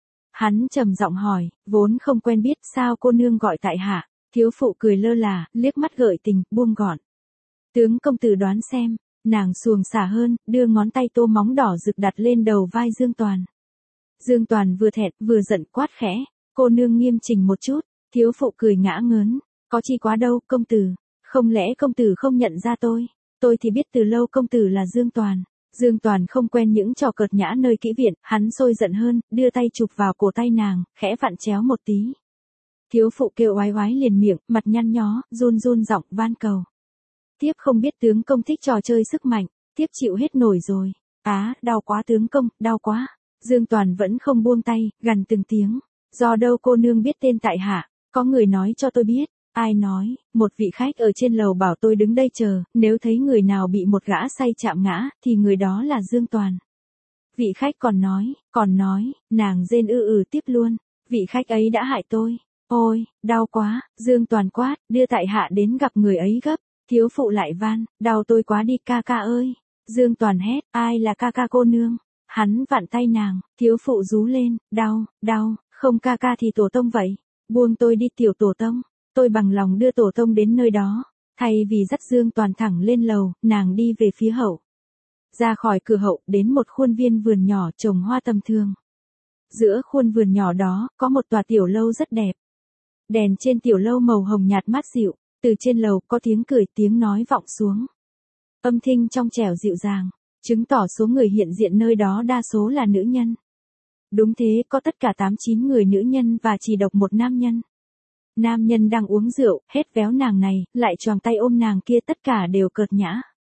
Hắn trầm giọng hỏi, vốn không quen biết, sao cô nương gọi tại hạ? Thiếu phụ cười lơ là, liếc mắt gợi tình, buông gọn. Tướng công tử đoán xem. Nàng xuồng xả hơn, đưa ngón tay tô móng đỏ rực đặt lên đầu vai Dương Toàn. Dương Toàn vừa thẹn, vừa giận, quát khẽ. Cô nương nghiêm chỉnh một chút. Thiếu phụ cười ngã ngớn. Có chi quá đâu, công tử. Không lẽ công tử không nhận ra tôi? Tôi thì biết từ lâu công tử là Dương Toàn. Dương Toàn không quen những trò cợt nhã nơi kỹ viện, hắn sôi giận hơn, đưa tay chụp vào cổ tay nàng, khẽ vặn chéo một tí. Thiếu phụ kêu oái oái liền miệng, mặt nhăn nhó, run run giọng van cầu. Tiếp không biết tướng công thích trò chơi sức mạnh, tiếp chịu hết nổi rồi. Á, đau quá tướng công, đau quá. Dương Toàn vẫn không buông tay, gằn từng tiếng. Do đâu cô nương biết tên tại hạ? Có người nói cho tôi biết. Ai nói? Một vị khách ở trên lầu bảo tôi đứng đây chờ, nếu thấy người nào bị một gã say chạm ngã, thì người đó là Dương Toàn. Vị khách còn nói, còn nói, nàng rên ư ừ tiếp luôn. Vị khách ấy đã hại tôi. Ôi, đau quá. Dương Toàn quát, đưa tại hạ đến gặp người ấy gấp. Thiếu phụ lại van, đau tôi quá đi ca ca ơi. Dương Toàn hét, ai là ca ca cô nương? Hắn vặn tay nàng, thiếu phụ rú lên, đau, đau, không ca ca thì tổ tông vậy. Buông tôi đi tiểu tổ tông. Tôi bằng lòng đưa tổ tông đến nơi đó. Thay vì dắt Dương Toàn thẳng lên lầu, nàng đi về phía hậu. Ra khỏi cửa hậu, đến một khuôn viên vườn nhỏ trồng hoa tầm thường. Giữa khuôn vườn nhỏ đó, có một tòa tiểu lâu rất đẹp. Đèn trên tiểu lâu màu hồng nhạt mát dịu. Từ trên lầu có tiếng cười, tiếng nói vọng xuống. Âm thanh trong trẻo dịu dàng, chứng tỏ số người hiện diện nơi đó đa số là nữ nhân. Đúng thế, có tất cả tám chín người nữ nhân và chỉ độc một nam nhân. Nam nhân đang uống rượu, hết véo nàng này, lại choàng tay ôm nàng kia, tất cả đều cợt nhã.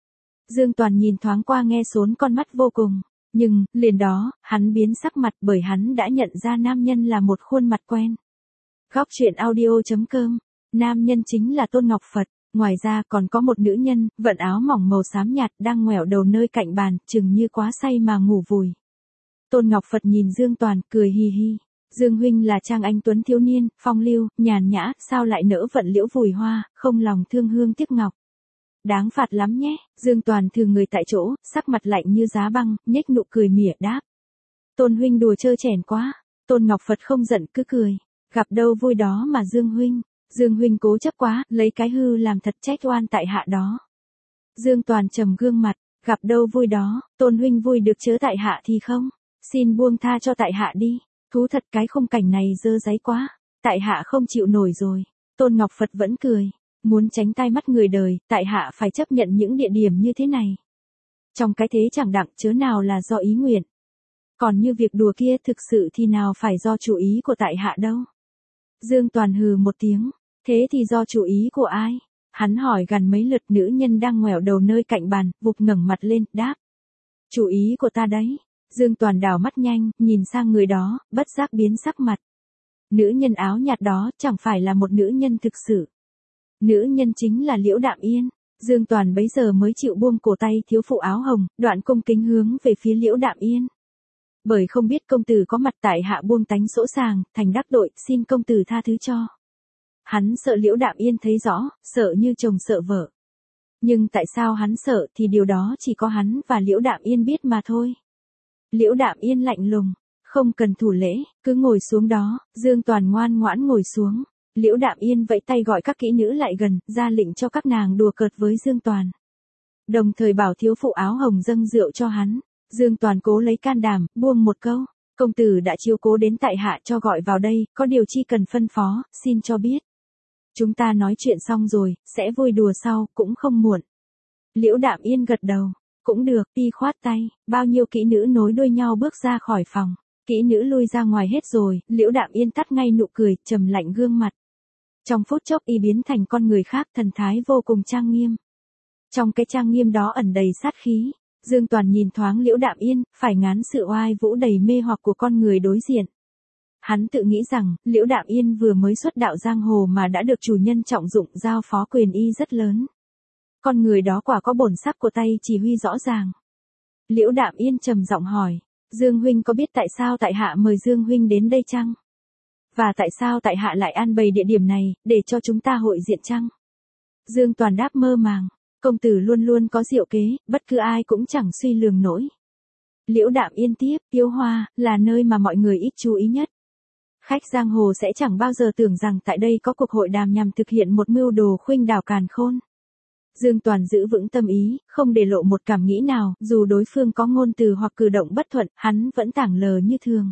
Dương Toàn nhìn thoáng qua nghe sốn con mắt vô cùng. Nhưng, liền đó, hắn biến sắc mặt bởi hắn đã nhận ra nam nhân là một khuôn mặt quen. Góc truyện audio chấm com. Nam nhân chính là Tôn Ngọc Phật. Ngoài ra còn có một nữ nhân, vận áo mỏng màu xám nhạt đang ngoẹo đầu nơi cạnh bàn, chừng như quá say mà ngủ vùi. Tôn Ngọc Phật nhìn Dương Toàn, cười hi hi. Dương huynh là trang anh tuấn thiếu niên, phong lưu, nhàn nhã, sao lại nỡ vận liễu vùi hoa, không lòng thương hương tiếc ngọc. Đáng phạt lắm nhé. Dương Toàn thường người tại chỗ, sắc mặt lạnh như giá băng, nhếch nụ cười mỉa đáp. Tôn huynh đùa trơ chèn quá. Tôn Ngọc Phật không giận cứ cười. Gặp đâu vui đó mà Dương huynh. Dương huynh cố chấp quá, lấy cái hư làm thật trách oan tại hạ đó. Dương Toàn trầm gương mặt. Gặp đâu vui đó, Tôn huynh vui được chớ tại hạ thì không. Xin buông tha cho tại hạ đi. Thú thật cái khung cảnh này dơ dáy quá. Tại hạ không chịu nổi rồi. Tôn Ngọc Phật vẫn cười. Muốn tránh tai mắt người đời, tại hạ phải chấp nhận những địa điểm như thế này. Trong cái thế chẳng đặng chớ nào là do ý nguyện. Còn như việc đùa kia thực sự thì nào phải do chủ ý của tại hạ đâu. Dương Toàn hừ một tiếng. Thế thì do chủ ý của ai? Hắn hỏi gần mấy lượt, nữ nhân đang ngoẹo đầu nơi cạnh bàn, vụt ngẩng mặt lên, đáp. Chủ ý của ta đấy. Dương Toàn đảo mắt nhanh, nhìn sang người đó, bất giác biến sắc mặt. Nữ nhân áo nhạt đó chẳng phải là một nữ nhân thực sự. Nữ nhân chính là Liễu Đạm Yên. Dương Toàn bấy giờ mới chịu buông cổ tay thiếu phụ áo hồng, đoạn cung kính hướng về phía Liễu Đạm Yên. Bởi không biết công tử có mặt, tại hạ buông tánh sỗ sàng, thành đắc tội, xin công tử tha thứ cho. Hắn sợ Liễu Đạm Yên thấy rõ, sợ như chồng sợ vợ. Nhưng tại sao hắn sợ thì điều đó chỉ có hắn và Liễu Đạm Yên biết mà thôi. Liễu Đạm Yên lạnh lùng, không cần thủ lễ, cứ ngồi xuống đó. Dương Toàn ngoan ngoãn ngồi xuống. Liễu Đạm Yên vẫy tay gọi các kỹ nữ lại gần, ra lệnh cho các nàng đùa cợt với Dương Toàn. Đồng thời bảo thiếu phụ áo hồng dâng rượu cho hắn. Dương Toàn cố lấy can đảm, buông một câu. Công tử đã chiếu cố đến tại hạ cho gọi vào đây, có điều chi cần phân phó, xin cho biết. Chúng ta nói chuyện xong rồi, sẽ vui đùa sau, cũng không muộn. Liễu Đạm Yên gật đầu. Cũng được, y khoát tay, bao nhiêu kỹ nữ nối đuôi nhau bước ra khỏi phòng. Kỹ nữ lui ra ngoài hết rồi, Liễu Đạm Yên tắt ngay nụ cười, trầm lạnh gương mặt. Trong phút chốc y biến thành con người khác, thần thái vô cùng trang nghiêm. Trong cái trang nghiêm đó ẩn đầy sát khí. Dương Toàn nhìn thoáng Liễu Đạm Yên, phải ngán sự oai vũ đầy mê hoặc của con người đối diện. Hắn tự nghĩ rằng, Liễu Đạm Yên vừa mới xuất đạo giang hồ mà đã được chủ nhân trọng dụng giao phó quyền y rất lớn. Con người đó quả có bổn sắc của tay chỉ huy rõ ràng. Liễu Đạm Yên trầm giọng hỏi, Dương huynh có biết tại sao tại hạ mời Dương huynh đến đây chăng? Và tại sao tại hạ lại an bày địa điểm này, để cho chúng ta hội diện chăng? Dương Toàn đáp mơ màng, công tử luôn luôn có diệu kế, bất cứ ai cũng chẳng suy lường nổi. Liễu Đạm Yên tiếp, Tiêu Hoa, là nơi mà mọi người ít chú ý nhất. Khách giang hồ sẽ chẳng bao giờ tưởng rằng tại đây có cuộc hội đàm nhằm thực hiện một mưu đồ khuynh đảo càn khôn. Dương Toàn giữ vững tâm ý, không để lộ một cảm nghĩ nào, dù đối phương có ngôn từ hoặc cử động bất thuận, hắn vẫn tảng lờ như thường.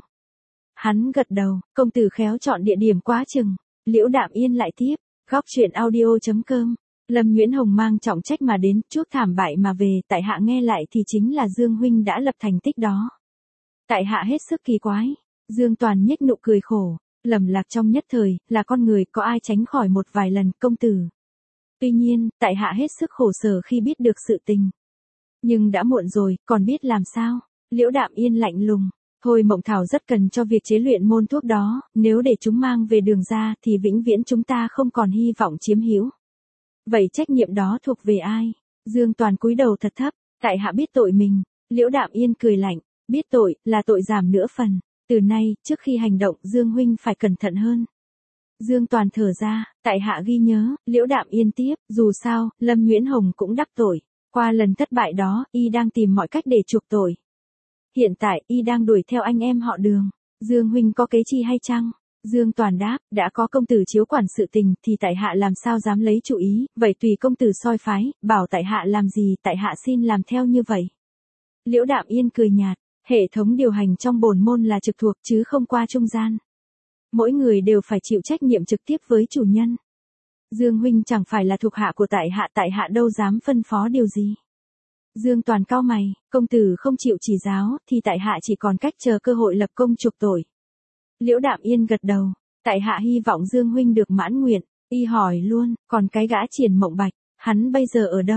Hắn gật đầu, công tử khéo chọn địa điểm quá chừng. Liễu Đạm Yên lại tiếp, góc truyện audio chấm com. Lâm Nguyễn Hồng mang trọng trách mà đến, chuốc thảm bại mà về, tại hạ nghe lại thì chính là Dương huynh đã lập thành tích đó. Tại hạ hết sức kỳ quái. Dương Toàn nhếch nụ cười khổ, lầm lạc trong nhất thời, là con người, có ai tránh khỏi một vài lần, công tử. Tuy nhiên, tại hạ hết sức khổ sở khi biết được sự tình. Nhưng đã muộn rồi, còn biết làm sao? Liễu Đạm Yên lạnh lùng. Thôi Mộng Thảo rất cần cho việc chế luyện môn thuốc đó, nếu để chúng mang về đường ra thì vĩnh viễn chúng ta không còn hy vọng chiếm hữu. Vậy trách nhiệm đó thuộc về ai? Dương Toàn cúi đầu thật thấp, tại hạ biết tội mình. Liễu Đạm Yên cười lạnh, biết tội, là tội giảm nửa phần. Từ nay, trước khi hành động, Dương huynh phải cẩn thận hơn. Dương Toàn thở ra, tại hạ ghi nhớ. Liễu Đạm Yên tiếp, dù sao, Lâm Nguyễn Hồng cũng đắc tội. Qua lần thất bại đó, y đang tìm mọi cách để chuộc tội. Hiện tại, y đang đuổi theo anh em họ Đường. Dương huynh có kế chi hay chăng? Dương Toàn đáp, đã có công tử chiếu quản sự tình, thì tại hạ làm sao dám lấy chủ ý, vậy tùy công tử soi phái, bảo tại hạ làm gì, tại hạ xin làm theo như vậy. Liễu Đạm Yên cười nhạt, hệ thống điều hành trong bổn môn là trực thuộc chứ không qua trung gian. Mỗi người đều phải chịu trách nhiệm trực tiếp với chủ nhân. Dương huynh chẳng phải là thuộc hạ của tại hạ, tại hạ đâu dám phân phó điều gì. Dương Toàn cau mày, công tử không chịu chỉ giáo, thì tại hạ chỉ còn cách chờ cơ hội lập công chuộc tội. Liễu Đạm Yên gật đầu, tại hạ hy vọng Dương huynh được mãn nguyện. Y hỏi luôn, còn cái gã Triển Mộng Bạch, hắn bây giờ ở đâu?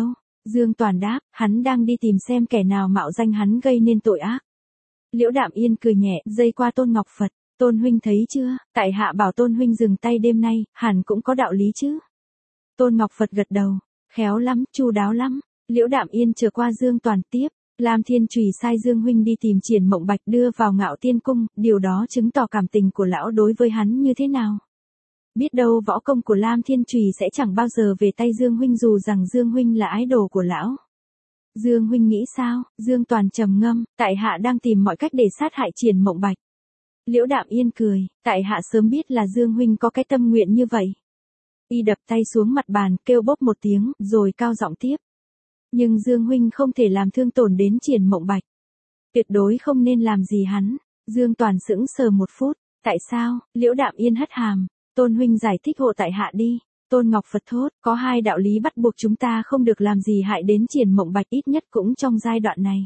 Dương Toàn đáp, hắn đang đi tìm xem kẻ nào mạo danh hắn gây nên tội ác. Liễu Đạm Yên cười nhẹ, dây qua Tôn Ngọc Phật, Tôn huynh thấy chưa, tại hạ bảo Tôn huynh dừng tay đêm nay, hẳn cũng có đạo lý chứ. Tôn Ngọc Phật gật đầu, khéo lắm, chu đáo lắm. Liễu Đạm Yên trở qua Dương Toàn tiếp, Lam Thiên Chùy sai Dương huynh đi tìm Triển Mộng Bạch đưa vào Ngạo Tiên Cung, điều đó chứng tỏ cảm tình của lão đối với hắn như thế nào. Biết đâu võ công của Lam Thiên Chùy sẽ chẳng bao giờ về tay Dương huynh dù rằng Dương huynh là ái đồ của lão. Dương huynh nghĩ sao? Dương Toàn trầm ngâm, tại hạ đang tìm mọi cách để sát hại Triển Mộng Bạch. Liễu Đạm Yên cười, tại hạ sớm biết là Dương huynh có cái tâm nguyện như vậy. Y đập tay xuống mặt bàn, kêu bốp một tiếng, rồi cao giọng tiếp. Nhưng Dương huynh không thể làm thương tổn đến Triển Mộng Bạch. Tuyệt đối không nên làm gì hắn. Dương Toàn sững sờ một phút, tại sao? Liễu Đạm Yên hất hàm, Tôn huynh giải thích hộ tại hạ đi. Tôn Ngọc Phật thốt, có hai đạo lý bắt buộc chúng ta không được làm gì hại đến Triển Mộng Bạch, ít nhất cũng trong giai đoạn này.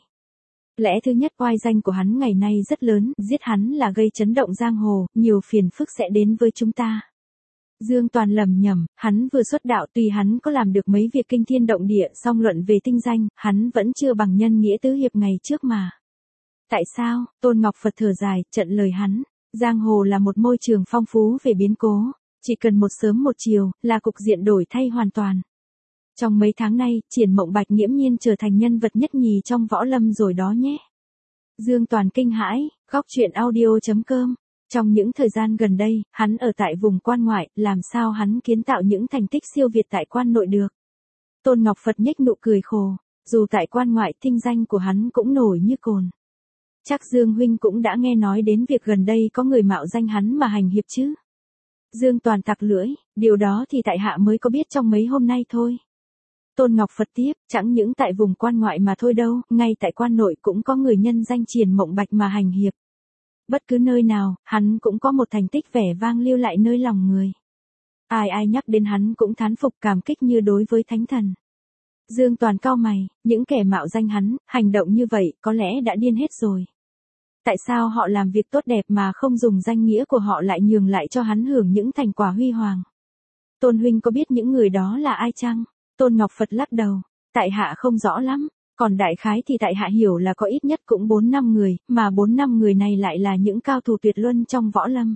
Lẽ thứ nhất, oai danh của hắn ngày nay rất lớn, giết hắn là gây chấn động giang hồ, nhiều phiền phức sẽ đến với chúng ta. Dương Toàn lầm nhầm, hắn vừa xuất đạo, tuy hắn có làm được mấy việc kinh thiên động địa, song luận về tinh danh, hắn vẫn chưa bằng nhân nghĩa tứ hiệp ngày trước mà. Tại sao? Tôn Ngọc Phật thở dài, trận lời hắn. Giang hồ là một môi trường phong phú về biến cố, chỉ cần một sớm một chiều, là cục diện đổi thay hoàn toàn. Trong mấy tháng nay, Triển Mộng Bạch nghiễm nhiên trở thành nhân vật nhất nhì trong võ lâm rồi đó nhé. Dương Toàn kinh hãi, góc truyện audio chấm com. Trong những thời gian gần đây, hắn ở tại vùng quan ngoại, làm sao hắn kiến tạo những thành tích siêu việt tại quan nội được. Tôn Ngọc Phật nhếch nụ cười khổ, dù tại quan ngoại tinh danh của hắn cũng nổi như cồn. Chắc Dương huynh cũng đã nghe nói đến việc gần đây có người mạo danh hắn mà hành hiệp chứ. Dương Toàn tặc lưỡi, điều đó thì tại hạ mới có biết trong mấy hôm nay thôi. Tôn Ngọc Phật tiếp, chẳng những tại vùng quan ngoại mà thôi đâu, ngay tại quan nội cũng có người nhân danh Triển Mộng Bạch mà hành hiệp. Bất cứ nơi nào, hắn cũng có một thành tích vẻ vang lưu lại nơi lòng người. Ai ai nhắc đến hắn cũng thán phục cảm kích như đối với thánh thần. Dương Toàn cau mày, những kẻ mạo danh hắn, hành động như vậy có lẽ đã điên hết rồi. Tại sao họ làm việc tốt đẹp mà không dùng danh nghĩa của họ lại nhường lại cho hắn hưởng những thành quả huy hoàng? Tôn huynh có biết những người đó là ai chăng? Tôn Ngọc Phật lắc đầu, tại hạ không rõ lắm, còn đại khái thì tại hạ hiểu là có ít nhất cũng bốn năm người, mà bốn năm người này lại là những cao thủ tuyệt luân trong võ lâm.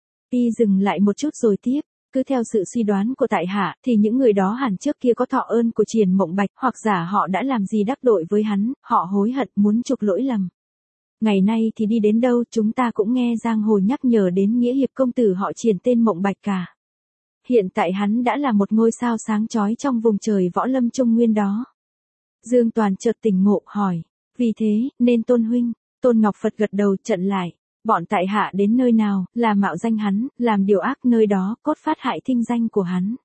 Y dừng lại một chút rồi tiếp, cứ theo sự suy đoán của tại hạ thì những người đó hẳn trước kia có thọ ơn của Triển Mộng Bạch, hoặc giả họ đã làm gì đắc tội với hắn, họ hối hận muốn chuộc lỗi lầm. Ngày nay thì đi đến đâu chúng ta cũng nghe giang hồ nhắc nhở đến nghĩa hiệp công tử họ Triển tên Mộng Bạch cả. Hiện tại hắn đã là một ngôi sao sáng chói trong vùng trời võ lâm Trung Nguyên đó. Dương Toàn chợt tỉnh ngộ hỏi, vì thế, nên Tôn huynh, Tôn Ngọc Phật gật đầu trận lại, bọn tại hạ đến nơi nào, là mạo danh hắn, làm điều ác nơi đó, cốt phát hại thinh danh của hắn.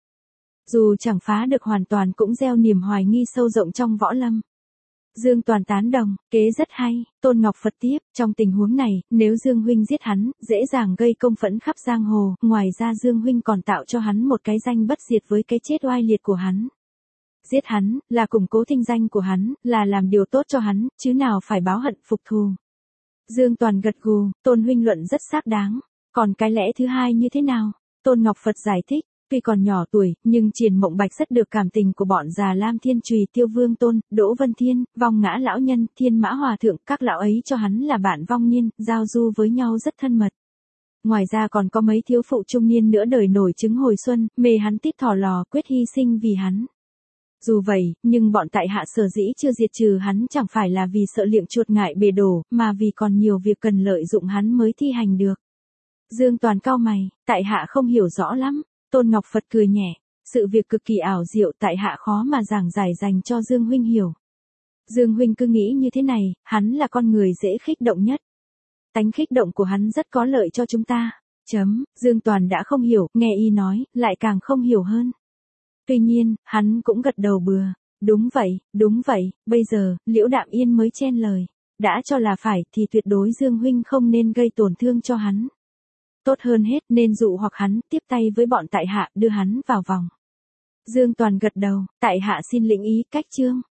Dù chẳng phá được hoàn toàn cũng gieo niềm hoài nghi sâu rộng trong võ lâm. Dương Toàn tán đồng, kế rất hay. Tôn Ngọc Phật tiếp, trong tình huống này, nếu Dương huynh giết hắn, dễ dàng gây công phẫn khắp giang hồ, ngoài ra Dương huynh còn tạo cho hắn một cái danh bất diệt với cái chết oai liệt của hắn. Giết hắn, là củng cố thanh danh của hắn, là làm điều tốt cho hắn, chứ nào phải báo hận phục thù. Dương Toàn gật gù, Tôn huynh luận rất xác đáng. Còn cái lẽ thứ hai như thế nào? Tôn Ngọc Phật giải thích, tuy còn nhỏ tuổi, nhưng Triển Mộng Bạch rất được cảm tình của bọn già Lam Thiên Chùy, Tiêu Vương Tôn, Đỗ Vân Thiên, Vong Ngã Lão Nhân, Thiên Mã Hòa Thượng, các lão ấy cho hắn là bạn vong niên, giao du với nhau rất thân mật. Ngoài ra còn có mấy thiếu phụ trung niên nữa đời nổi trứng hồi xuân, mê hắn tít thỏ lò, quyết hy sinh vì hắn. Dù vậy, nhưng bọn tại hạ sở dĩ chưa diệt trừ hắn chẳng phải là vì sợ liệng chuột ngại bề đổ, mà vì còn nhiều việc cần lợi dụng hắn mới thi hành được. Dương Toàn cau mày, tại hạ không hiểu rõ lắm. Tôn Ngọc Phật cười nhẹ, sự việc cực kỳ ảo diệu, tại hạ khó mà giảng giải dành cho Dương huynh hiểu. Dương huynh cứ nghĩ như thế này, hắn là con người dễ khích động nhất. Tánh khích động của hắn rất có lợi cho chúng ta. Chấm, Dương Toàn đã không hiểu, nghe y nói, lại càng không hiểu hơn. Tuy nhiên, hắn cũng gật đầu bừa. Đúng vậy, đúng vậy, bây giờ, Liễu Đạm Yên mới chen lời. Đã cho là phải thì tuyệt đối Dương huynh không nên gây tổn thương cho hắn. Tốt hơn hết nên dụ hoặc hắn tiếp tay với bọn tại hạ đưa hắn vào vòng. Dương Toàn gật đầu, tại hạ xin lĩnh ý cách chương.